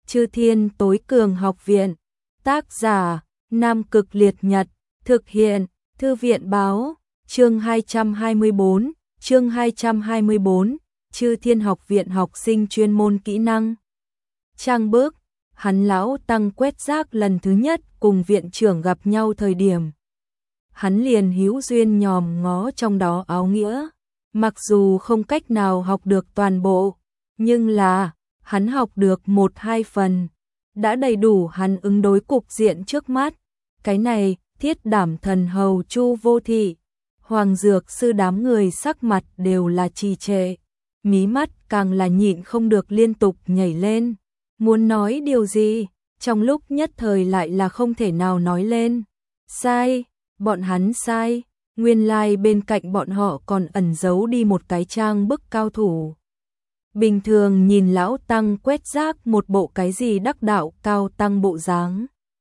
Chư Thiên Tối Cường Học Viện. Tác giả: Nam Cực Liệt Nhật. Thực hiện: Thư viện báo. Chương 224. Chương 224. Chư Thiên Học Viện học sinh chuyên môn kỹ năng. Trang bước. Hắn lão tăng quét rác lần thứ nhất cùng viện trưởng gặp nhau thời điểm. Hắn liền hữu duyên nhòm ngó trong đó áo nghĩa. Mặc dù không cách nào học được toàn bộ, nhưng là hắn học được 1-2 phần, đã đầy đủ hắn ứng đối cục diện trước mắt. Cái này, Thiết Đảm Thần Hầu Chu Vô Thị, Hoàng Dược Sư đám người sắc mặt đều là trì trệ, mí mắt càng là nhịn không được liên tục nhảy lên, muốn nói điều gì, trong lúc nhất thời lại là không thể nào nói lên. Sai, bọn hắn sai, nguyên lai bên cạnh bọn họ còn ẩn giấu đi một cái trang bức cao thủ. Bình thường nhìn lão tăng quét rác một bộ cái gì đắc đạo cao tăng bộ dáng,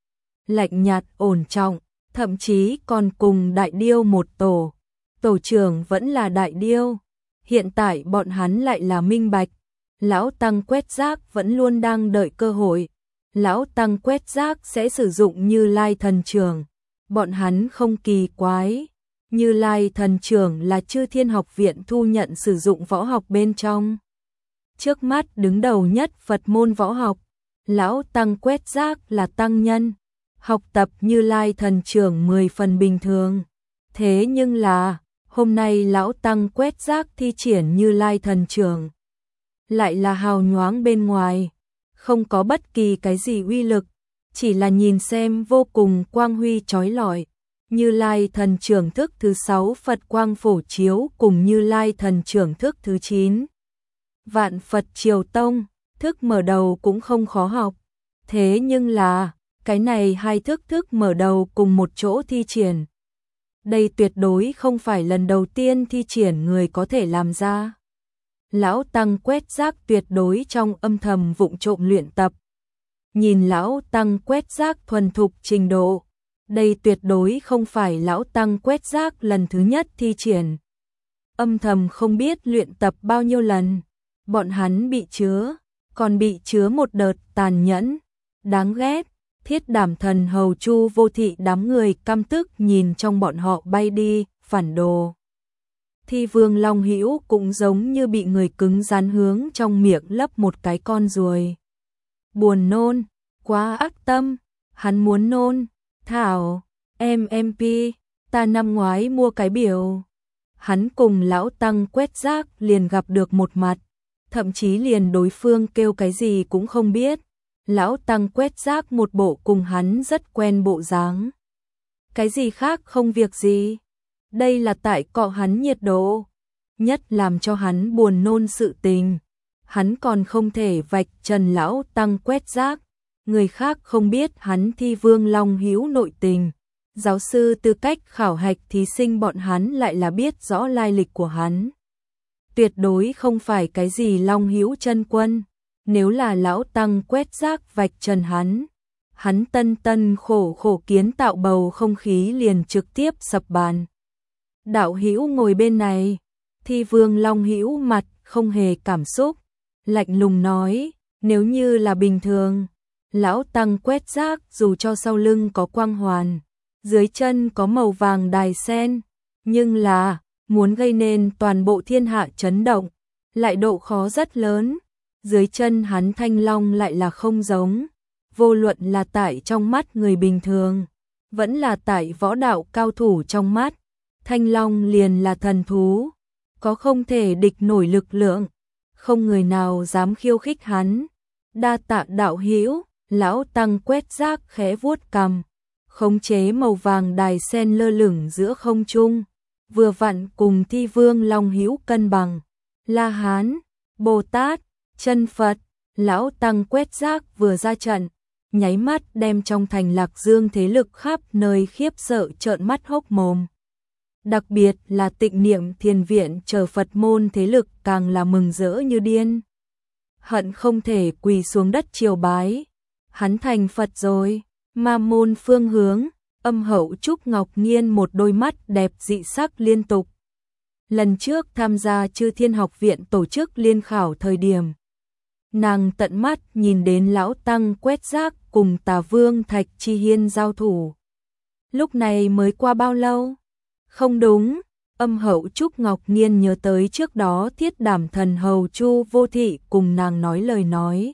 lạnh nhạt ổn trọng, thậm chí còn cùng Đại Điêu một tổ. Tổ trưởng vẫn là Đại Điêu. Hiện tại bọn hắn lại là minh bạch. Lão tăng quét rác vẫn luôn đang đợi cơ hội. Lão tăng quét rác sẽ sử dụng Như Lai thần trưởng. Bọn hắn không kỳ quái. Như Lai thần trưởng là Chư Thiên Học Viện thu nhận sử dụng võ học bên trong. Trước mắt đứng đầu nhất Phật môn võ học. Lão tăng quét rác là tăng nhân. Học tập Như Lai thần trưởng 10 phần bình thường. Thế nhưng là, hôm nay lão tăng quét rác thi triển Như Lai thần trưởng. Lại là hào nhoáng bên ngoài, không có bất kỳ cái gì uy lực, chỉ là nhìn xem vô cùng quang huy chói lọi. Như Lai thần trưởng thức thứ 6 Phật quang phổ chiếu cùng Như Lai thần trưởng thức thứ 9. Vạn Phật Triều Tông, thức mở đầu cũng không khó học. Thế nhưng là, cái này hai thức mở đầu cùng một chỗ thi triển. Đây tuyệt đối không phải lần đầu tiên thi triển người có thể làm ra. Lão tăng quét rác tuyệt đối trong âm thầm vụng trộm luyện tập. Nhìn lão tăng quét rác thuần thục trình độ, đây tuyệt đối không phải lão tăng quét rác lần thứ nhất thi triển. Âm thầm không biết luyện tập bao nhiêu lần, bọn hắn bị chứa, còn bị chứa một đợt tàn nhẫn, đáng ghét. Thiết Đảm Thần Hầu Chu Vô Thị đám người căm tức nhìn trong bọn họ bay đi, phản đồ. Thi Vương Long Hữu cũng giống như bị người cứng rắn hướng trong miệng lấp một cái con ruồi. Buồn nôn, quá ác tâm, hắn muốn nôn. Thảo, MP, ta năm ngoái mua cái biểu. Hắn cùng lão tăng quét rác liền gặp được một mặt, thậm chí liền đối phương kêu cái gì cũng không biết. Lão tăng quét rác một bộ cùng hắn rất quen bộ dáng. Cái gì khác không việc gì. Đây là tại cọ hắn nhiệt độ. Nhất làm cho hắn buồn nôn sự tình. Hắn còn không thể vạch trần lão tăng quét rác. Người khác không biết hắn Thi Vương Long Hữu nội tình. Giáo sư tư cách khảo hạch thí sinh bọn hắn lại là biết rõ lai lịch của hắn. Tuyệt đối không phải cái gì Long Hữu chân quân. Nếu là lão tăng quét rác vạch trần hắn tân khổ kiến tạo bầu không khí liền trực tiếp sập bàn. Đạo hữu ngồi bên này, Thi Vương Long Hữu mặt không hề cảm xúc, lạnh lùng nói, nếu như là bình thường, lão tăng quét rác dù cho sau lưng có quang hoàn, dưới chân có màu vàng đài sen, nhưng là, muốn gây nên toàn bộ thiên hạ chấn động, lại độ khó rất lớn. Dưới chân hắn Thanh Long lại là không giống, vô luận là tại trong mắt người bình thường, vẫn là tại võ đạo cao thủ trong mắt, Thanh Long liền là thần thú, có không thể địch nổi lực lượng, không người nào dám khiêu khích hắn. Đa tạ đạo hữu, lão tăng quét rác khẽ vuốt cằm, khống chế màu vàng đài sen lơ lửng giữa không trung, vừa vặn cùng Thi Vương Long Hữu cân bằng. La Hán, Bồ Tát, Chân Phật, lão tăng quét rác vừa ra trận, nháy mắt đem trong thành Lạc Dương thế lực khắp nơi khiếp sợ trợn mắt hốc mồm. Đặc biệt là Tịnh Niệm Thiền Viện chờ Phật môn thế lực càng là mừng rỡ như điên. Hận không thể quỳ xuống đất triều bái. Hắn thành Phật rồi. Ma môn phương hướng, Âm Hậu Trúc Ngọc Nghiên một đôi mắt đẹp dị sắc liên tục. Lần trước tham gia Chư Thiên Học Viện tổ chức liên khảo thời điểm, nàng tận mắt nhìn đến lão tăng Quét Rác cùng Tà Vương Thạch Chi Hiên giao thủ. Lúc này mới qua bao lâu? Không đúng, Âm Hậu Trúc Ngọc Nhiên nhớ tới trước đó Thiết Đảm Thần Hầu Chu Vô Thị cùng nàng nói lời nói.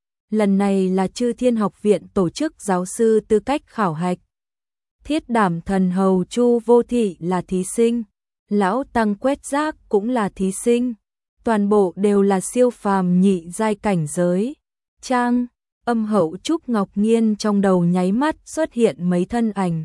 Lần này là Chư Thiên Học Viện tổ chức giáo sư tư cách khảo hạch. Thiết Đảm Thần Hầu Chu Vô Thị là thí sinh, lão tăng Quét Rác cũng là thí sinh, toàn bộ đều là siêu phàm nhị giai cảnh giới. Trang, Âm Hậu Trúc Ngọc Nhiên trong đầu nháy mắt xuất hiện mấy thân ảnh.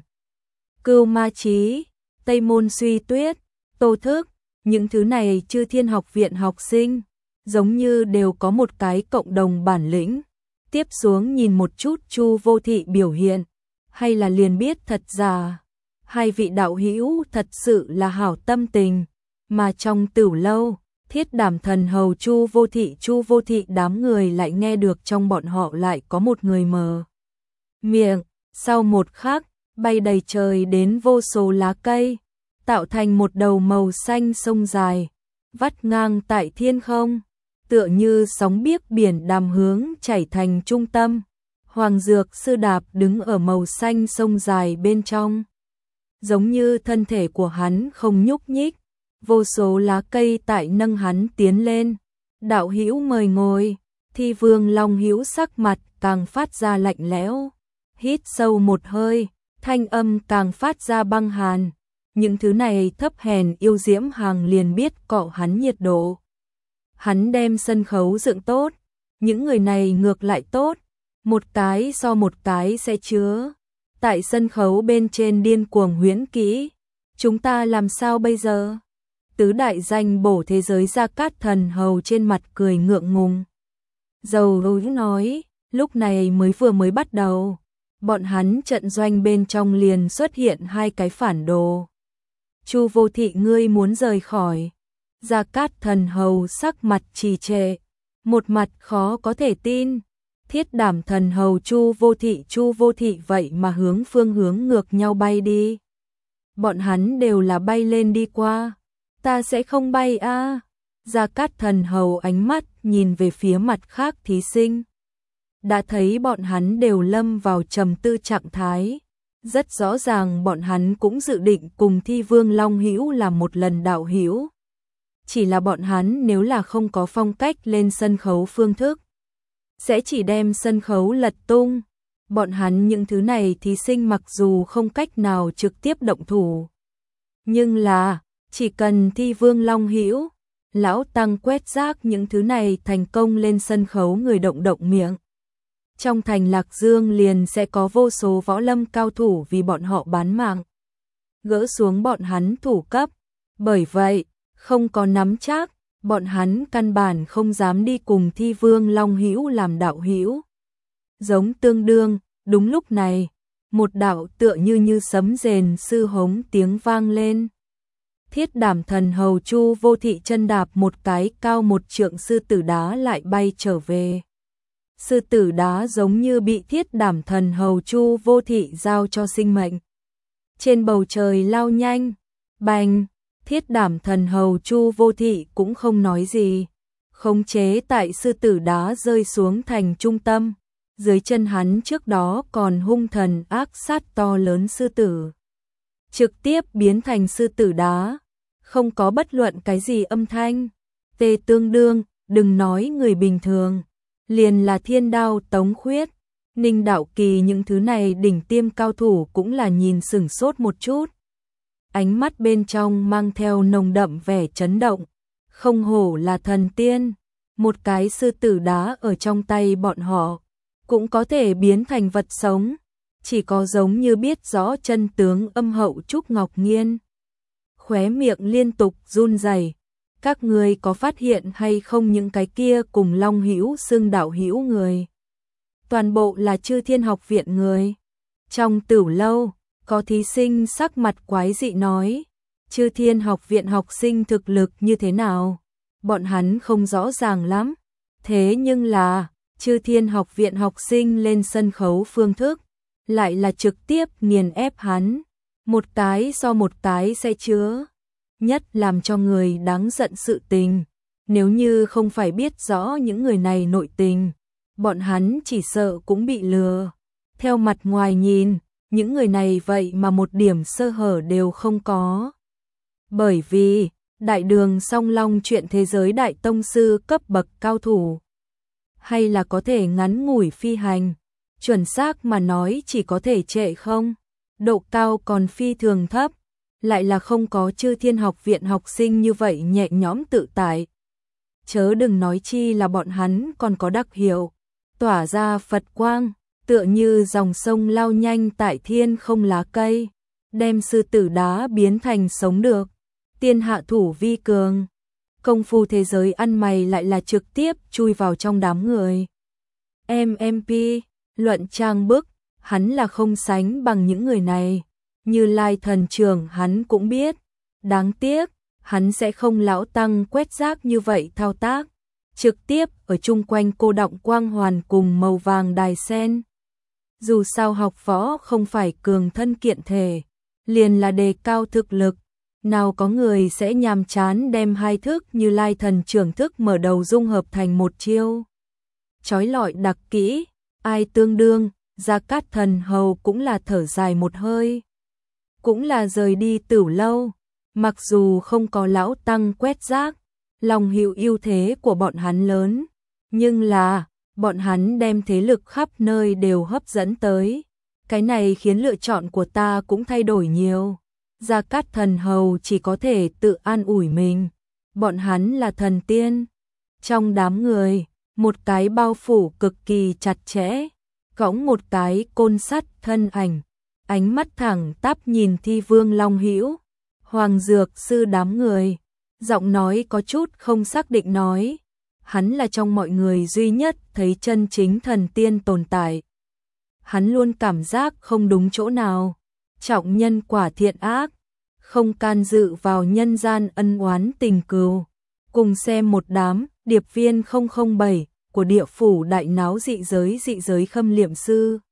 Cưu Ma Chí, Tây Môn Suy Tuyết, Tô Thức, những thứ này Chư Thiên Học Viện học sinh, giống như đều có một cái cộng đồng bản lĩnh. Tiếp xuống nhìn một chút Chu Vô Thị biểu hiện, hay là liền biết thật giả. Hai vị đạo hữu thật sự là hảo tâm tình, mà trong Tửu Lâu, Thiết Đảm Thần Hầu Chu Vô Thị đám người lại nghe được trong bọn họ lại có một người mờ miệng, sau một khắc, bay đầy trời đến vô số lá cây, tạo thành một đầu màu xanh sông dài, vắt ngang tại thiên không, tựa như sóng biếc biển đàm hướng chảy thành trung tâm. Hoàng Dược Sư Đạp đứng ở màu xanh sông dài bên trong, giống như thân thể của hắn không nhúc nhích, vô số lá cây tại nâng hắn tiến lên. Đạo hữu mời ngồi. Thi Vương Long hữu sắc mặt càng phát ra lạnh lẽo, hít sâu một hơi, thanh âm càng phát ra băng hàn. Những thứ này thấp hèn yêu diễm hàng liền biết cọ hắn nhiệt độ. Hắn đem sân khấu dựng tốt, những người này ngược lại tốt, một cái so một cái sẽ chứa. Tại sân khấu bên trên điên cuồng huyễn kỹ, chúng ta làm sao bây giờ? Tứ đại danh bổ thế giới Gia Cát Thần Hầu trên mặt cười ngượng ngùng. Dầu nói, lúc này vừa mới bắt đầu, bọn hắn trận doanh bên trong liền xuất hiện hai cái phản đồ. Chu Vô Thị ngươi muốn rời khỏi. Gia Cát Thần Hầu sắc mặt trì trệ, một mặt khó có thể tin. Thiết Đảm Thần Hầu Chu Vô Thị vậy mà hướng ngược nhau bay đi. Bọn hắn đều là bay lên đi qua. Ta sẽ không bay a. Gia Cát Thần Hầu ánh mắt nhìn về phía mặt khác thí sinh. Đã thấy bọn hắn đều lâm vào trầm tư trạng thái. Rất rõ ràng bọn hắn cũng dự định cùng Thi Vương Long hữu làm một lần đạo hữu. Chỉ là bọn hắn nếu là không có phong cách lên sân khấu phương thức, sẽ chỉ đem sân khấu lật tung. Bọn hắn những thứ này thí sinh mặc dù không cách nào trực tiếp động thủ, nhưng là chỉ cần Thi Vương Long hữu, lão tăng Quét Rác những thứ này thành công lên sân khấu người động miệng. Trong thành Lạc Dương liền sẽ có vô số võ lâm cao thủ vì bọn họ bán mạng, gỡ xuống bọn hắn thủ cấp. Bởi vậy, không có nắm chắc, bọn hắn căn bản không dám đi cùng Thi Vương Long hữu làm đạo hữu. Giống tương đương, đúng lúc này, một đạo tựa như sấm rền sư hống tiếng vang lên. Thiết Đảm Thần Hầu Chu Vô Thị chân đạp một cái cao một trượng sư tử đá lại bay trở về. Sư tử đá giống như bị Thiết Đảm Thần Hầu Chu Vô Thị giao cho sinh mệnh. Trên bầu trời lao nhanh, bành, Thiết Đảm Thần Hầu Chu Vô Thị cũng không nói gì, khống chế tại sư tử đá rơi xuống thành trung tâm. Dưới chân hắn trước đó còn hung thần ác sát to lớn sư tử, trực tiếp biến thành sư tử đá, không có bất luận cái gì âm thanh. Tê tương đương, đừng nói người bình thường, liền là Thiên Đao Tống Khuyết, Ninh Đạo Kỳ những thứ này đỉnh tiêm cao thủ cũng là nhìn sửng sốt một chút. Ánh mắt bên trong mang theo nồng đậm vẻ chấn động, không hổ là thần tiên, một cái sư tử đá ở trong tay bọn họ cũng có thể biến thành vật sống, chỉ có giống như biết rõ chân tướng Âm Hậu Trúc Ngọc Nhiên. Khóe miệng liên tục run rẩy. Các người có phát hiện hay không những cái kia cùng Long hữu xưng đạo hữu người? Toàn bộ là Chư Thiên Học Viện người. Trong Tửu Lâu, có thí sinh sắc mặt quái dị nói, Chư Thiên Học Viện học sinh thực lực như thế nào? Bọn hắn không rõ ràng lắm. Thế nhưng là, Chư Thiên Học Viện học sinh lên sân khấu phương thức, lại là trực tiếp nghiền ép hắn. Một cái so một cái sẽ chứa. Nhất làm cho người đáng giận sự tình, Nếu như không phải biết rõ những người này nội tình, bọn hắn chỉ sợ cũng bị lừa. Theo mặt ngoài nhìn, những người này vậy mà một điểm sơ hở đều không có. Bởi vì, Đại Đường Song Long chuyện thế giới đại tông sư cấp bậc cao thủ, hay là có thể ngắn ngủi phi hành, chuẩn xác mà nói chỉ có thể trệ không, độ cao còn phi thường thấp, lại là không có Chư Thiên Học viện học sinh như vậy nhẹ nhõm tự tại. Chớ đừng nói chi là bọn hắn còn có đặc hiệu, tỏa ra Phật quang, tựa như dòng sông lao nhanh tại thiên không lá cây, đem sư tử đá biến thành sống được. Tiên hạ thủ vi cường, công phu thế giới ăn mày lại là trực tiếp chui vào trong đám người. MMP, luận trang bức, hắn là không sánh bằng những người này. Như Lai thần trưởng hắn cũng biết, đáng tiếc, hắn sẽ không lão tăng quét rác như vậy thao tác, trực tiếp ở chung quanh cô đọng quang hoàn cùng màu vàng đài sen. Dù sao học võ không phải cường thân kiện thể, liền là đề cao thực lực, nào có người sẽ nhàm chán đem hai thức Như Lai thần trưởng thức mở đầu dung hợp thành một chiêu. Chói lọi đặc kỹ, ai tương đương, Gia Cát Thần Hầu cũng là thở dài một hơi. Cũng là rời đi Tửu Lâu, mặc dù không có lão tăng quét rác, lòng hữu ưu thế của bọn hắn lớn, nhưng là, bọn hắn đem thế lực khắp nơi đều hấp dẫn tới. Cái này khiến lựa chọn của ta cũng thay đổi nhiều. Gia Cát Thần Hầu chỉ có thể tự an ủi mình, bọn hắn là thần tiên. Trong đám người, một cái bao phủ cực kỳ chặt chẽ, cõng một cái côn sắt thân ảnh, ánh mắt thẳng tắp nhìn Thi Vương Long Hữu, Hoàng Dược Sư đám người, giọng nói có chút không xác định nói, hắn là trong mọi người duy nhất thấy chân chính thần tiên tồn tại. Hắn luôn cảm giác không đúng chỗ nào, trọng nhân quả thiện ác, không can dự vào nhân gian ân oán tình cừu. Cùng xem một đám điệp viên 007 của địa phủ đại náo dị giới Khâm Liệm Sư.